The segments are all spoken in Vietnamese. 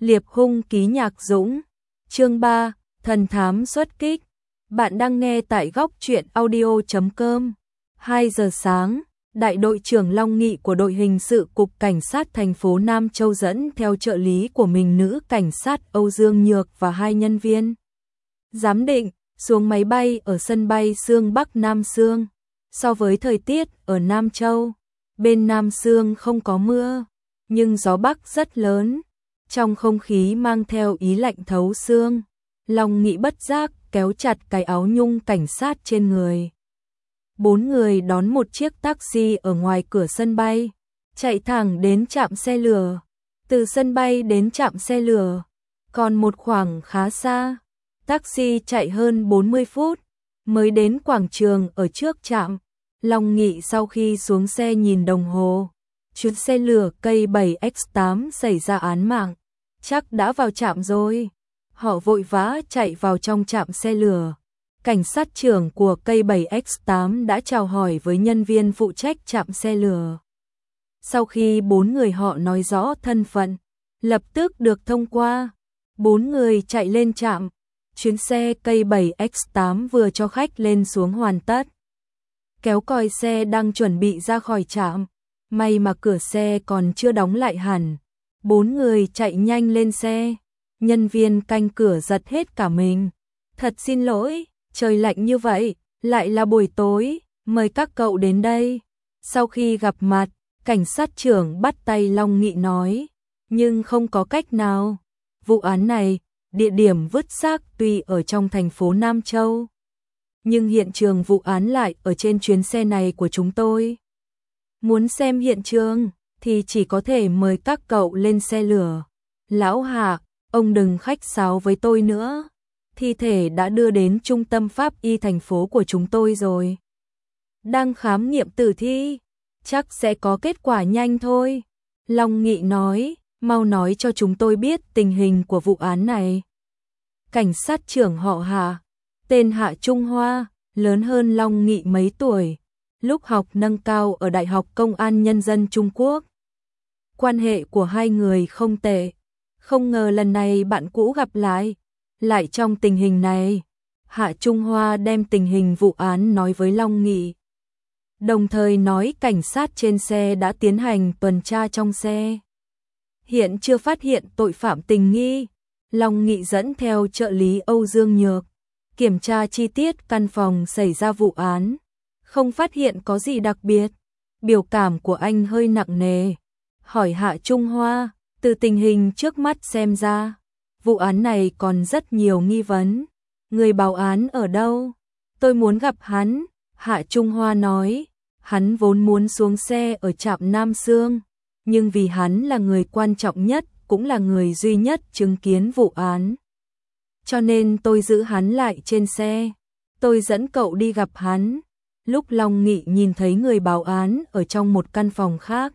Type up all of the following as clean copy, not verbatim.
Liệp hung ký Nhạc Dũng. Chương 3, thần thám xuất kích. Bạn đang nghe tại góc truyện audio.com. 2 giờ sáng, đại đội trưởng Long Nghị của đội hình sự cục cảnh sát thành phố Nam Châu dẫn theo trợ lý của mình nữ cảnh sát Âu Dương Nhược và 2 nhân viên giám định xuống máy bay ở sân bay Sương Bắc Nam Sương. So với thời tiết ở Nam Châu, bên Nam Sương không có mưa, nhưng gió Bắc rất lớn, trong không khí mang theo ý lạnh thấu xương. Long Nghị bất giác kéo chặt cái áo nhung cảnh sát trên người. 4 người đón một chiếc taxi ở ngoài cửa sân bay, chạy thẳng đến trạm xe lửa. Từ sân bay đến trạm xe lửa còn một khoảng khá xa, taxi chạy hơn 40 phút mới đến quảng trường ở trước trạm. Long Nghị sau khi xuống xe nhìn đồng hồ, chuyến xe lửa cây 7X8 xảy ra án mạng, chắc đã vào trạm rồi. Họ vội vã chạy vào trong trạm xe lửa. Cảnh sát trưởng của cây 7X8 đã chào hỏi với nhân viên phụ trách trạm xe lửa. Sau khi 4 người họ nói rõ thân phận, lập tức được thông qua. 4 người chạy lên trạm. Chuyến xe cây 7X8 vừa cho khách lên xuống hoàn tất. Kéo còi xe đang chuẩn bị ra khỏi trạm. May mà cửa xe còn chưa đóng lại hẳn. 4 người chạy nhanh lên xe. Nhân viên canh cửa giật hết cả mình. Thật xin lỗi, trời lạnh như vậy, lại là buổi tối, mời các cậu đến đây. Sau khi gặp mặt, cảnh sát trưởng bắt tay Long Nghị nói, nhưng không có cách nào. Vụ án này, địa điểm vứt xác tuy ở trong thành phố Nam Châu, nhưng hiện trường vụ án lại ở trên chuyến xe này của chúng tôi. Muốn xem hiện trường thì chỉ có thể mời các cậu lên xe lửa. Lão Hạ, ông đừng khách sáo với tôi nữa. Thi thể đã đưa đến trung tâm pháp y thành phố của chúng tôi rồi. Đang khám nghiệm tử thi, chắc sẽ có kết quả nhanh thôi. Long Nghị nói, mau nói cho chúng tôi biết tình hình của vụ án này. Cảnh sát trưởng họ Hạ, tên Hạ Trung Hoa, lớn hơn Long Nghị mấy tuổi, lúc học nâng cao ở Đại học Công an Nhân dân Trung Quốc. Quan hệ của hai người không tệ, không ngờ lần này bạn cũ gặp lại trong tình hình này. Hạ Trung Hoa đem tình hình vụ án nói với Long Nghị, đồng thời nói cảnh sát trên xe đã tiến hành tuần tra trong xe, hiện chưa phát hiện tội phạm tình nghi. Long Nghị dẫn theo trợ lý Âu Dương Nhược kiểm tra chi tiết căn phòng xảy ra vụ án, không phát hiện có gì đặc biệt. Biểu cảm của anh hơi nặng nề, hỏi Hạ Trung Hoa, từ tình hình trước mắt xem ra, vụ án này còn rất nhiều nghi vấn. Người báo án ở đâu? Tôi muốn gặp hắn. Hạ Trung Hoa nói, hắn vốn muốn xuống xe ở trạm Nam Sương, nhưng vì hắn là người quan trọng nhất, cũng là người duy nhất chứng kiến vụ án, cho nên tôi giữ hắn lại trên xe. Tôi dẫn cậu đi gặp hắn. Lúc Long Nghị nhìn thấy người báo án ở trong một căn phòng khác,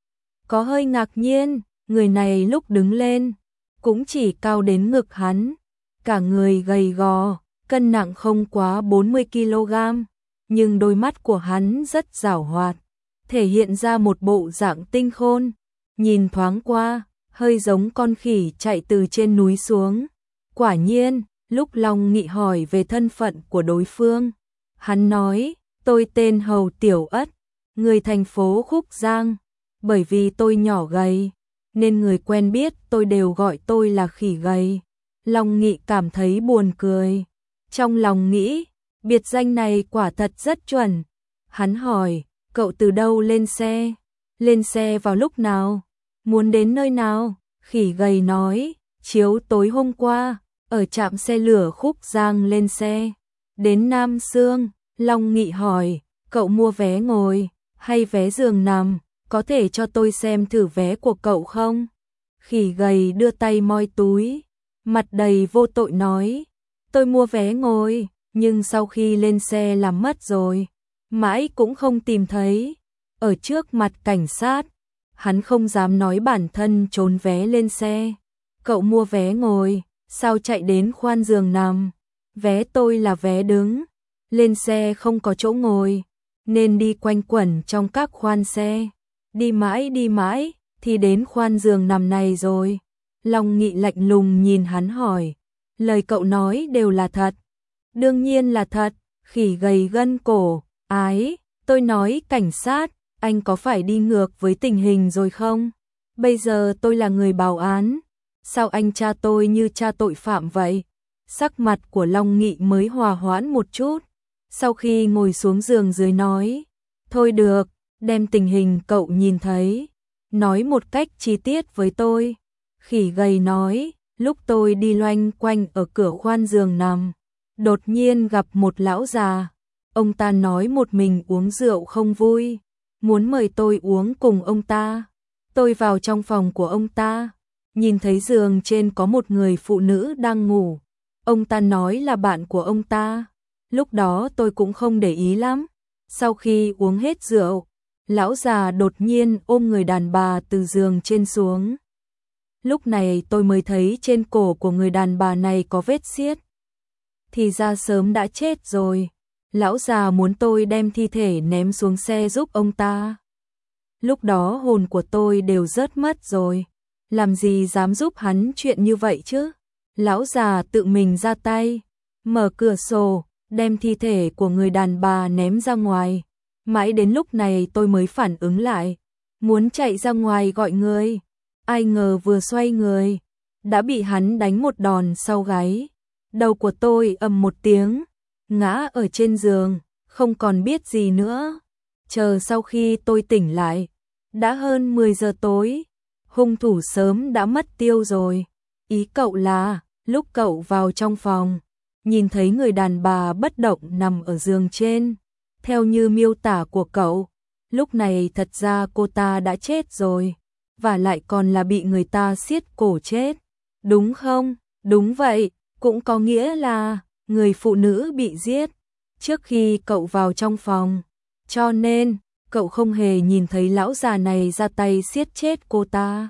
có hơi ngạc nhiên. Người này lúc đứng lên cũng chỉ cao đến ngực hắn, cả người gầy gò, cân nặng không quá 40 kg, nhưng đôi mắt của hắn rất giảo hoạt, thể hiện ra một bộ dạng tinh khôn, nhìn thoáng qua, hơi giống con khỉ chạy từ trên núi xuống. Quả nhiên, lúc Long Nghị hỏi về thân phận của đối phương, hắn nói, tôi tên Hầu Tiểu Ất, người thành phố Khúc Giang. Bởi vì tôi nhỏ gầy, nên người quen biết tôi đều gọi tôi là khỉ gầy. Long Nghị cảm thấy buồn cười, trong lòng nghĩ, biệt danh này quả thật rất chuẩn. Hắn hỏi, cậu từ đâu lên xe? Lên xe vào lúc nào? Muốn đến nơi nào? Khỉ gầy nói, chiếu tối hôm qua, ở trạm xe lửa Khúc Giang lên xe, đến Nam Sương. Long Nghị hỏi, cậu mua vé ngồi hay vé giường nằm? Có thể cho tôi xem thử vé của cậu không? Khỉ gầy đưa tay moi túi, mặt đầy vô tội nói, tôi mua vé ngồi, nhưng sau khi lên xe làm mất rồi, mãi cũng không tìm thấy. Ở trước mặt cảnh sát, hắn không dám nói bản thân trốn vé lên xe. Cậu mua vé ngồi, sao chạy đến khoan giường nằm? Vé tôi là vé đứng, lên xe không có chỗ ngồi, nên đi quanh quẩn trong các khoan xe. Đi mãi thì đến khoan giường nằm này rồi. Long Nghị lạnh lùng nhìn hắn hỏi, lời cậu nói đều là thật. Đương nhiên là thật, khỉ gầy gân cổ, ái, tôi nói cảnh sát, anh có phải đi ngược với tình hình rồi không? Bây giờ tôi là người báo án, sao anh tra tôi như tra tội phạm vậy? Sắc mặt của Long Nghị mới hòa hoãn một chút, sau khi ngồi xuống giường dưới nói, thôi được, đem tình hình cậu nhìn thấy, nói một cách chi tiết với tôi. Khỉ gầy nói, lúc tôi đi loanh quanh ở cửa khoan giường nằm, đột nhiên gặp một lão già, ông ta nói một mình uống rượu không vui, muốn mời tôi uống cùng ông ta. Tôi vào trong phòng của ông ta, nhìn thấy giường trên có một người phụ nữ đang ngủ, ông ta nói là bạn của ông ta. Lúc đó tôi cũng không để ý lắm, sau khi uống hết rượu, lão già đột nhiên ôm người đàn bà từ giường trên xuống. Lúc này tôi mới thấy trên cổ của người đàn bà này có vết xiết. Thì ra sớm đã chết rồi. Lão già muốn tôi đem thi thể ném xuống xe giúp ông ta. Lúc đó hồn của tôi đều rớt mất rồi. Làm gì dám giúp hắn chuyện như vậy chứ? Lão già tự mình ra tay, mở cửa sổ, đem thi thể của người đàn bà ném ra ngoài. Mãi đến lúc này tôi mới phản ứng lại, muốn chạy ra ngoài gọi người. Ai ngờ vừa xoay người, đã bị hắn đánh một đòn sau gáy. Đầu của tôi ầm một tiếng, ngã ở trên giường, không còn biết gì nữa. Chờ sau khi tôi tỉnh lại, đã hơn 10 giờ tối, hung thủ sớm đã mất tiêu rồi. Ý cậu là, lúc cậu vào trong phòng, nhìn thấy người đàn bà bất động nằm ở giường trên, theo như miêu tả của cậu, lúc này thật ra cô ta đã chết rồi, và lại còn là bị người ta siết cổ chết, đúng không? Đúng vậy, cũng có nghĩa là người phụ nữ bị giết trước khi cậu vào trong phòng, cho nên cậu không hề nhìn thấy lão già này ra tay siết chết cô ta.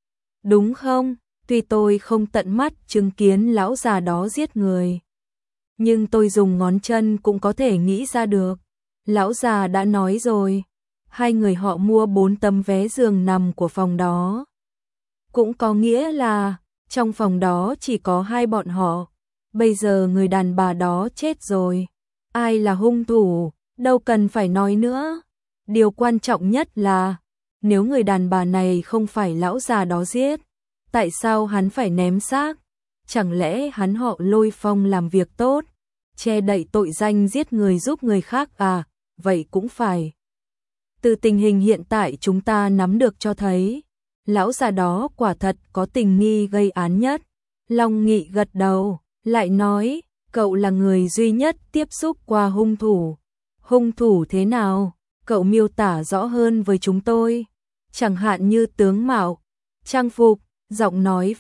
Đúng không? Tuy tôi không tận mắt chứng kiến lão già đó giết người, nhưng tôi dùng ngón chân cũng có thể nghĩ ra được. Lão già đã nói rồi, hai người họ mua 4 tấm vé giường nằm của phòng đó. Cũng có nghĩa là trong phòng đó chỉ có hai bọn họ. Bây giờ người đàn bà đó chết rồi, ai là hung thủ, đâu cần phải nói nữa. Điều quan trọng nhất là, nếu người đàn bà này không phải lão già đó giết, tại sao hắn phải ném xác? Chẳng lẽ hắn họ Lôi Phong làm việc tốt, che đậy tội danh giết người giúp người khác à? Vậy cũng phải. Từ tình hình hiện tại chúng ta nắm được cho thấy, lão già đó quả thật có tình nghi gây án nhất. Long Nghị gật đầu, lại nói, cậu là người duy nhất tiếp xúc qua hung thủ. Hung thủ thế nào? Cậu miêu tả rõ hơn với chúng tôi. Chẳng hạn như tướng mạo, trang phục, giọng nói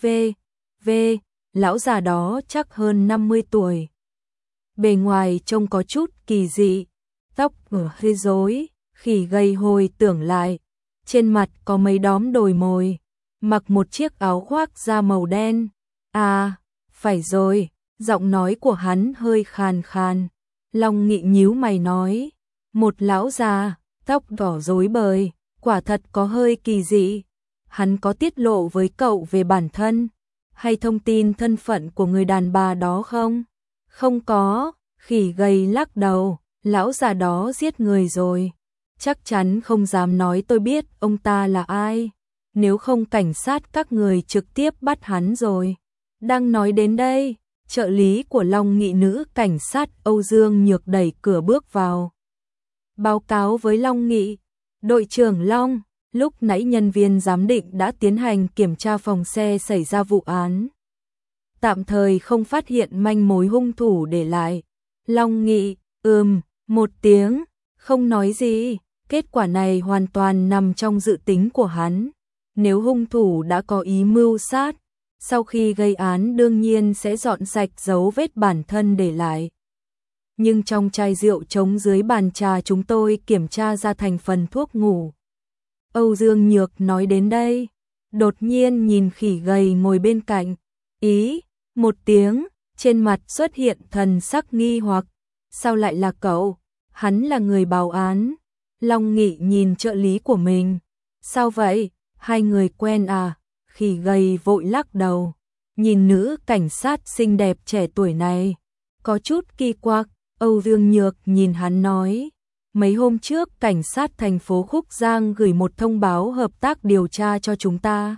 lão già đó chắc hơn 50 tuổi. Bề ngoài trông có chút kỳ dị, tóc hơi rối, khỉ gầy hồi tưởng lại, trên mặt có mấy đốm đồi mồi, mặc một chiếc áo khoác da màu đen. À, phải rồi, giọng nói của hắn hơi khàn khàn. Long Nghị nhíu mày nói, một lão già, tóc đỏ rối bời, quả thật có hơi kỳ dị. Hắn có tiết lộ với cậu về bản thân, hay thông tin thân phận của người đàn bà đó không? Không có, khỉ gầy lắc đầu, lão già đó giết người rồi. Chắc chắn không dám nói tôi biết ông ta là ai, nếu không cảnh sát các người trực tiếp bắt hắn rồi. Đang nói đến đây, trợ lý của Long Nghị nữ cảnh sát Âu Dương Nhược đẩy cửa bước vào. Báo cáo với Long Nghị, đội trưởng Long, lúc nãy nhân viên giám định đã tiến hành kiểm tra phòng xe xảy ra vụ án. Tạm thời không phát hiện manh mối hung thủ để lại. Long Nghị, một tiếng, không nói gì. Kết quả này hoàn toàn nằm trong dự tính của hắn. Nếu hung thủ đã có ý mưu sát, sau khi gây án đương nhiên sẽ dọn sạch dấu vết bản thân để lại. Nhưng trong chai rượu trống dưới bàn trà chúng tôi kiểm tra ra thành phần thuốc ngủ. Âu Dương Nhược nói đến đây, đột nhiên nhìn khỉ gầy ngồi bên cạnh. Một tiếng, trên mặt xuất hiện thần sắc nghi hoặc. Sao lại là cậu? Hắn là người báo án. Long Nghị nhìn trợ lý của mình. Sao vậy? Hai người quen à? Khỉ gầy vội lắc đầu, nhìn nữ cảnh sát xinh đẹp trẻ tuổi này, có chút kỳ quặc. Âu Dương Nhược nhìn hắn nói, mấy hôm trước cảnh sát thành phố Khúc Giang gửi một thông báo hợp tác điều tra cho chúng ta.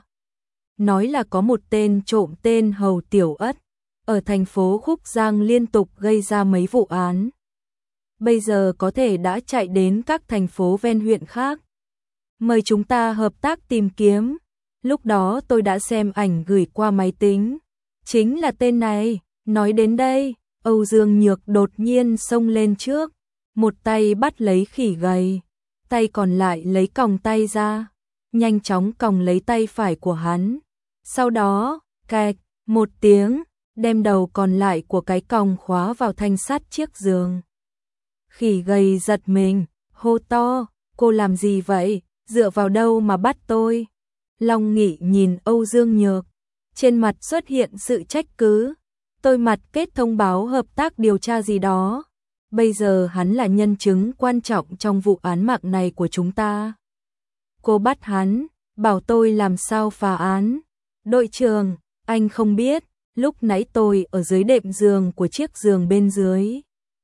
Nói là có một tên trộm tên Hầu Tiểu Ất, ở thành phố Khúc Giang liên tục gây ra mấy vụ án. Bây giờ có thể đã chạy đến các thành phố ven huyện khác. Mời chúng ta hợp tác tìm kiếm. Lúc đó tôi đã xem ảnh gửi qua máy tính. Chính là tên này. Nói đến đây, Âu Dương Nhược đột nhiên xông lên trước, một tay bắt lấy khỉ gầy, tay còn lại lấy còng tay ra, nhanh chóng còng lấy tay phải của hắn. Sau đó, cạch, một tiếng, đem đầu còn lại của cái còng khóa vào thanh sắt chiếc giường. Khỉ gầy giật mình, hô to, cô làm gì vậy, dựa vào đâu mà bắt tôi? Long Nghị nhìn Âu Dương Nhược, trên mặt xuất hiện sự trách cứ. Tôi mặt kết thông báo hợp tác điều tra gì đó. Bây giờ hắn là nhân chứng quan trọng trong vụ án mạng này của chúng ta. Cô bắt hắn, bảo tôi làm sao phá án. Đội trưởng, anh không biết, lúc nãy tôi ở dưới đệm giường của chiếc giường bên dưới,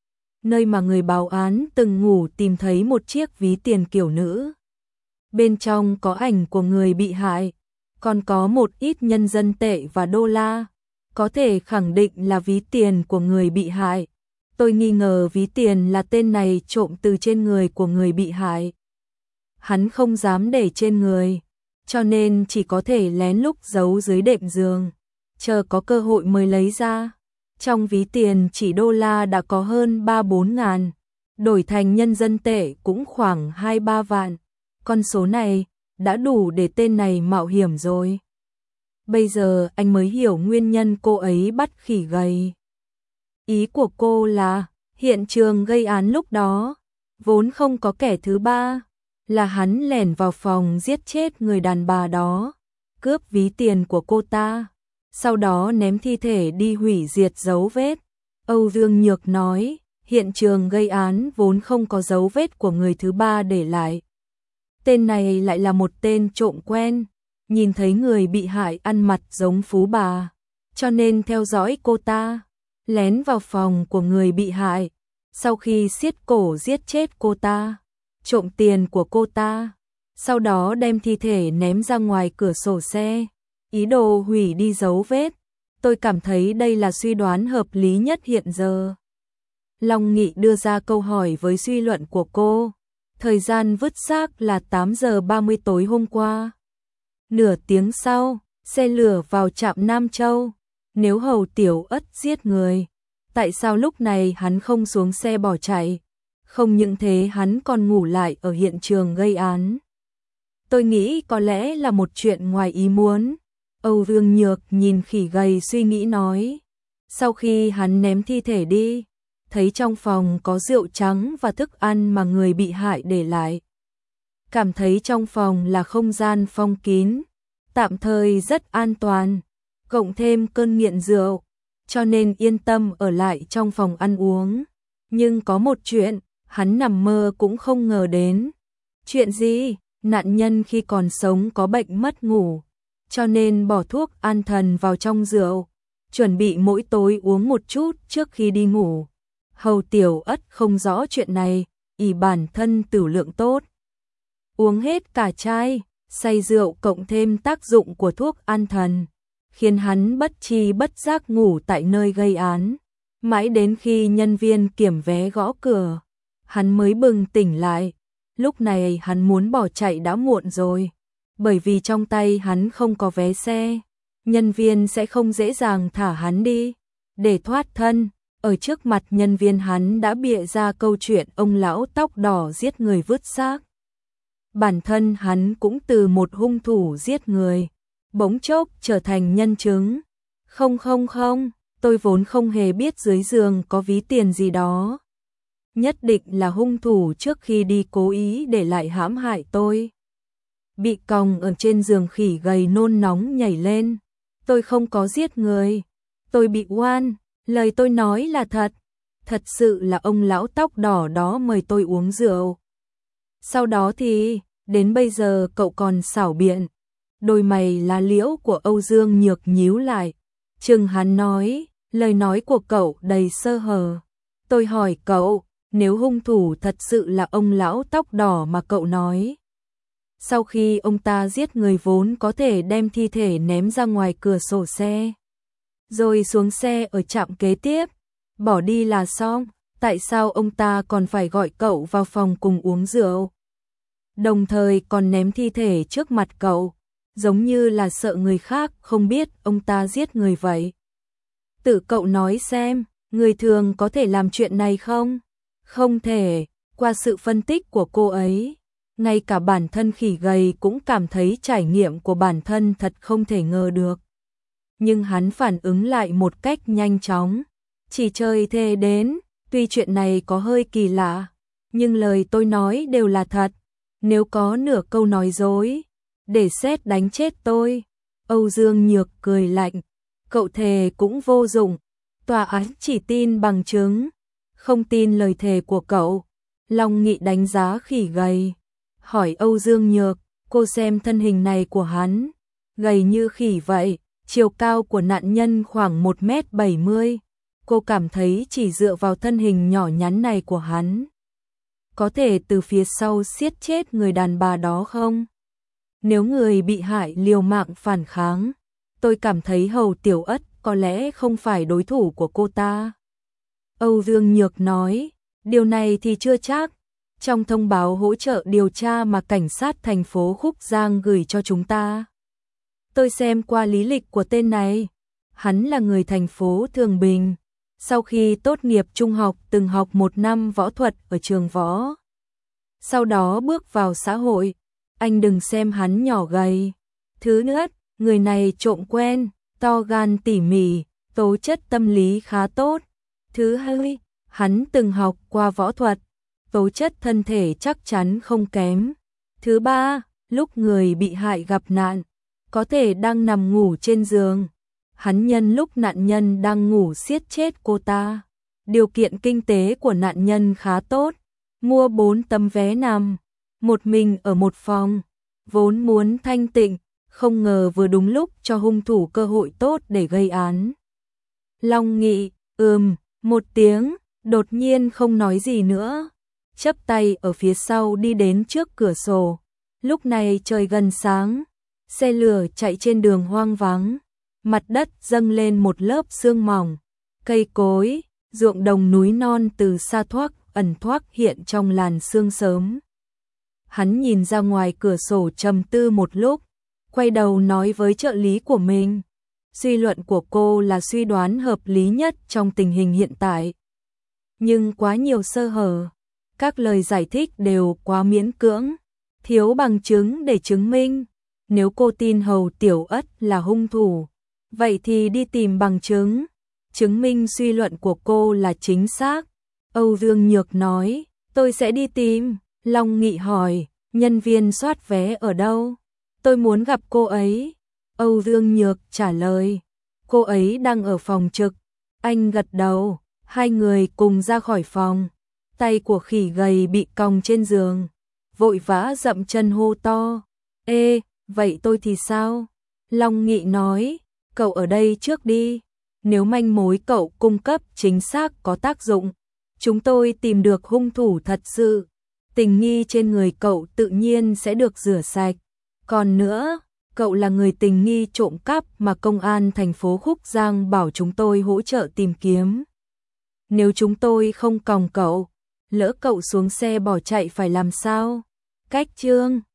nơi mà người báo án từng ngủ, tìm thấy một chiếc ví tiền kiểu nữ. Bên trong có ảnh của người bị hại, còn có một ít nhân dân tệ và đô la. Có thể khẳng định là ví tiền của người bị hại. Tôi nghi ngờ ví tiền là tên này trộm từ trên người của người bị hại. Hắn không dám để trên người, cho nên chỉ có thể lén lút giấu dưới đệm giường, chờ có cơ hội mới lấy ra. Trong ví tiền chỉ đô la đã có hơn 3-4 ngàn, đổi thành nhân dân tệ cũng khoảng 2-3 vạn. Con số này đã đủ để tên này mạo hiểm rồi. Bây giờ anh mới hiểu nguyên nhân cô ấy bắt khỉ gầy. Ý của cô là, hiện trường gây án lúc đó, vốn không có kẻ thứ ba, là hắn lẻn vào phòng giết chết người đàn bà đó, cướp ví tiền của cô ta, sau đó ném thi thể đi hủy diệt dấu vết. Âu Dương Nhược nói, hiện trường gây án vốn không có dấu vết của người thứ ba để lại. Tên này lại là một tên trộm quen. Nhìn thấy người bị hại ăn mặc giống phú bà, cho nên theo dõi cô ta, lén vào phòng của người bị hại, sau khi siết cổ giết chết cô ta, trộm tiền của cô ta, sau đó đem thi thể ném ra ngoài cửa sổ xe, ý đồ hủy đi dấu vết. Tôi cảm thấy đây là suy đoán hợp lý nhất hiện giờ. Long Nghị đưa ra câu hỏi với suy luận của cô. Thời gian vứt xác là 8 giờ 30 tối hôm qua. Nửa tiếng sau, xe lửa vào trạm Nam Châu. Nếu Hầu Tiểu Ất giết người, tại sao lúc này hắn không xuống xe bỏ chạy? Không những thế hắn còn ngủ lại ở hiện trường gây án. Tôi nghĩ có lẽ là một chuyện ngoài ý muốn. Âu Dương Nhược nhìn khỉ gầy suy nghĩ nói. Sau khi hắn ném thi thể đi, thấy trong phòng có rượu trắng và thức ăn mà người bị hại để lại. Cảm thấy trong phòng là không gian phong kín, tạm thời rất an toàn, cộng thêm cơn nghiện rượu, cho nên yên tâm ở lại trong phòng ăn uống. Nhưng có một chuyện, hắn nằm mơ cũng không ngờ đến. Chuyện gì? Nạn nhân khi còn sống có bệnh mất ngủ, cho nên bỏ thuốc an thần vào trong rượu, chuẩn bị mỗi tối uống một chút trước khi đi ngủ. Hầu Tiểu Ất không rõ chuyện này, ỷ bản thân tửu lượng tốt, uống hết cả chai, say rượu cộng thêm tác dụng của thuốc an thần, khiến hắn bất tri bất giác ngủ tại nơi gây án. Mãi đến khi nhân viên kiểm vé gõ cửa, hắn mới bừng tỉnh lại. Lúc này hắn muốn bỏ chạy đã muộn rồi, bởi vì trong tay hắn không có vé xe, nhân viên sẽ không dễ dàng thả hắn đi. Để thoát thân, ở trước mặt nhân viên hắn đã bịa ra câu chuyện ông lão tóc đỏ giết người vứt xác. Bản thân hắn cũng từ một hung thủ giết người, bỗng chốc trở thành nhân chứng. Không, tôi vốn không hề biết dưới giường có ví tiền gì đó. Nhất định là hung thủ trước khi đi cố ý để lại hãm hại tôi. Bị còng ở trên giường khỉ gầy nôn nóng nhảy lên. Tôi không có giết người. Tôi bị oan, lời tôi nói là thật. Thật sự là ông lão tóc đỏ đó mời tôi uống rượu. Sau đó thì, đến bây giờ cậu còn xảo biện. Đôi mày lá liễu của Âu Dương Nhược nhíu lại, chừng hắn nói, lời nói của cậu đầy sơ hở. Tôi hỏi cậu, nếu hung thủ thật sự là ông lão tóc đỏ mà cậu nói, sau khi ông ta giết người vốn có thể đem thi thể ném ra ngoài cửa sổ xe, rồi xuống xe ở trạm kế tiếp, bỏ đi là xong, tại sao ông ta còn phải gọi cậu vào phòng cùng uống rượu? Đồng thời còn ném thi thể trước mặt cậu, giống như là sợ người khác không biết ông ta giết người vậy. Tự cậu nói xem, người thường có thể làm chuyện này không? Không thể, qua sự phân tích của cô ấy, ngay cả bản thân khỉ gầy cũng cảm thấy trải nghiệm của bản thân thật không thể ngờ được. Nhưng hắn phản ứng lại một cách nhanh chóng, chỉ chơi thề đến, tuy chuyện này có hơi kỳ lạ, nhưng lời tôi nói đều là thật, nếu có nửa câu nói dối, để sét đánh chết tôi. Âu Dương Nhược cười lạnh, cậu thề cũng vô dụng, tòa án chỉ tin bằng chứng, không tin lời thề của cậu. Long Nghị đánh giá khỉ gầy, hỏi Âu Dương Nhược, cô xem thân hình này của hắn, gầy như khỉ vậy, chiều cao của nạn nhân khoảng 1m70, cô cảm thấy chỉ dựa vào thân hình nhỏ nhắn này của hắn, có thể từ phía sau siết chết người đàn bà đó không? Nếu người bị hại liều mạng phản kháng, tôi cảm thấy Hầu Tiểu Ất có lẽ không phải đối thủ của cô ta. Âu Dương Nhược nói, điều này thì chưa chắc. Trong thông báo hỗ trợ điều tra mà cảnh sát thành phố Khúc Giang gửi cho chúng ta, tôi xem qua lý lịch của tên này. Hắn là người thành phố Thường Bình. Sau khi tốt nghiệp trung học từng học 1 năm võ thuật ở trường võ. Sau đó bước vào xã hội. Anh đừng xem hắn nhỏ gầy. Thứ nhất, người này trộm quen, to gan tỉ mỉ, tố chất tâm lý khá tốt. Thứ hai, hắn từng học qua võ thuật, tố chất thân thể chắc chắn không kém. Thứ ba, lúc người bị hại gặp nạn, có thể đang nằm ngủ trên giường. Hắn nhân lúc nạn nhân đang ngủ siết chết cô ta. Điều kiện kinh tế của nạn nhân khá tốt, mua 4 tấm vé nằm, một mình ở một phòng, vốn muốn thanh tịnh, không ngờ vừa đúng lúc cho hung thủ cơ hội tốt để gây án. Long Nghị, một tiếng, đột nhiên không nói gì nữa, chắp tay ở phía sau đi đến trước cửa sổ. Lúc này trời gần sáng, xe lửa chạy trên đường hoang vắng, mặt đất dâng lên một lớp sương mỏng, cây cối, ruộng đồng núi non từ xa ẩn thoác hiện trong làn sương sớm. Hắn nhìn ra ngoài cửa sổ trầm tư một lúc, quay đầu nói với trợ lý của mình, suy luận của cô là suy đoán hợp lý nhất trong tình hình hiện tại. Nhưng quá nhiều sơ hở, các lời giải thích đều quá miễn cưỡng, thiếu bằng chứng để chứng minh. Nếu cô tin Hầu Tiểu Ất là hung thủ, vậy thì đi tìm bằng chứng, chứng minh suy luận của cô là chính xác. Âu Dương Nhược nói, tôi sẽ đi tìm. Long Nghị hỏi, nhân viên soát vé ở đâu? Tôi muốn gặp cô ấy. Âu Dương Nhược trả lời, cô ấy đang ở phòng trực. Anh gật đầu, hai người cùng ra khỏi phòng. Tay của khỉ gầy bị còng trên giường, vội vã dậm chân hô to, ê, vậy tôi thì sao? Long Nghị nói, cậu ở đây trước đi, nếu manh mối cậu cung cấp chính xác có tác dụng, chúng tôi tìm được hung thủ thật sự, tình nghi trên người cậu tự nhiên sẽ được rửa sạch. Còn nữa, cậu là người tình nghi trộm cắp mà công an thành phố Khúc Giang bảo chúng tôi hỗ trợ tìm kiếm. Nếu chúng tôi không còng cậu, lỡ cậu xuống xe bỏ chạy phải làm sao? Cách chương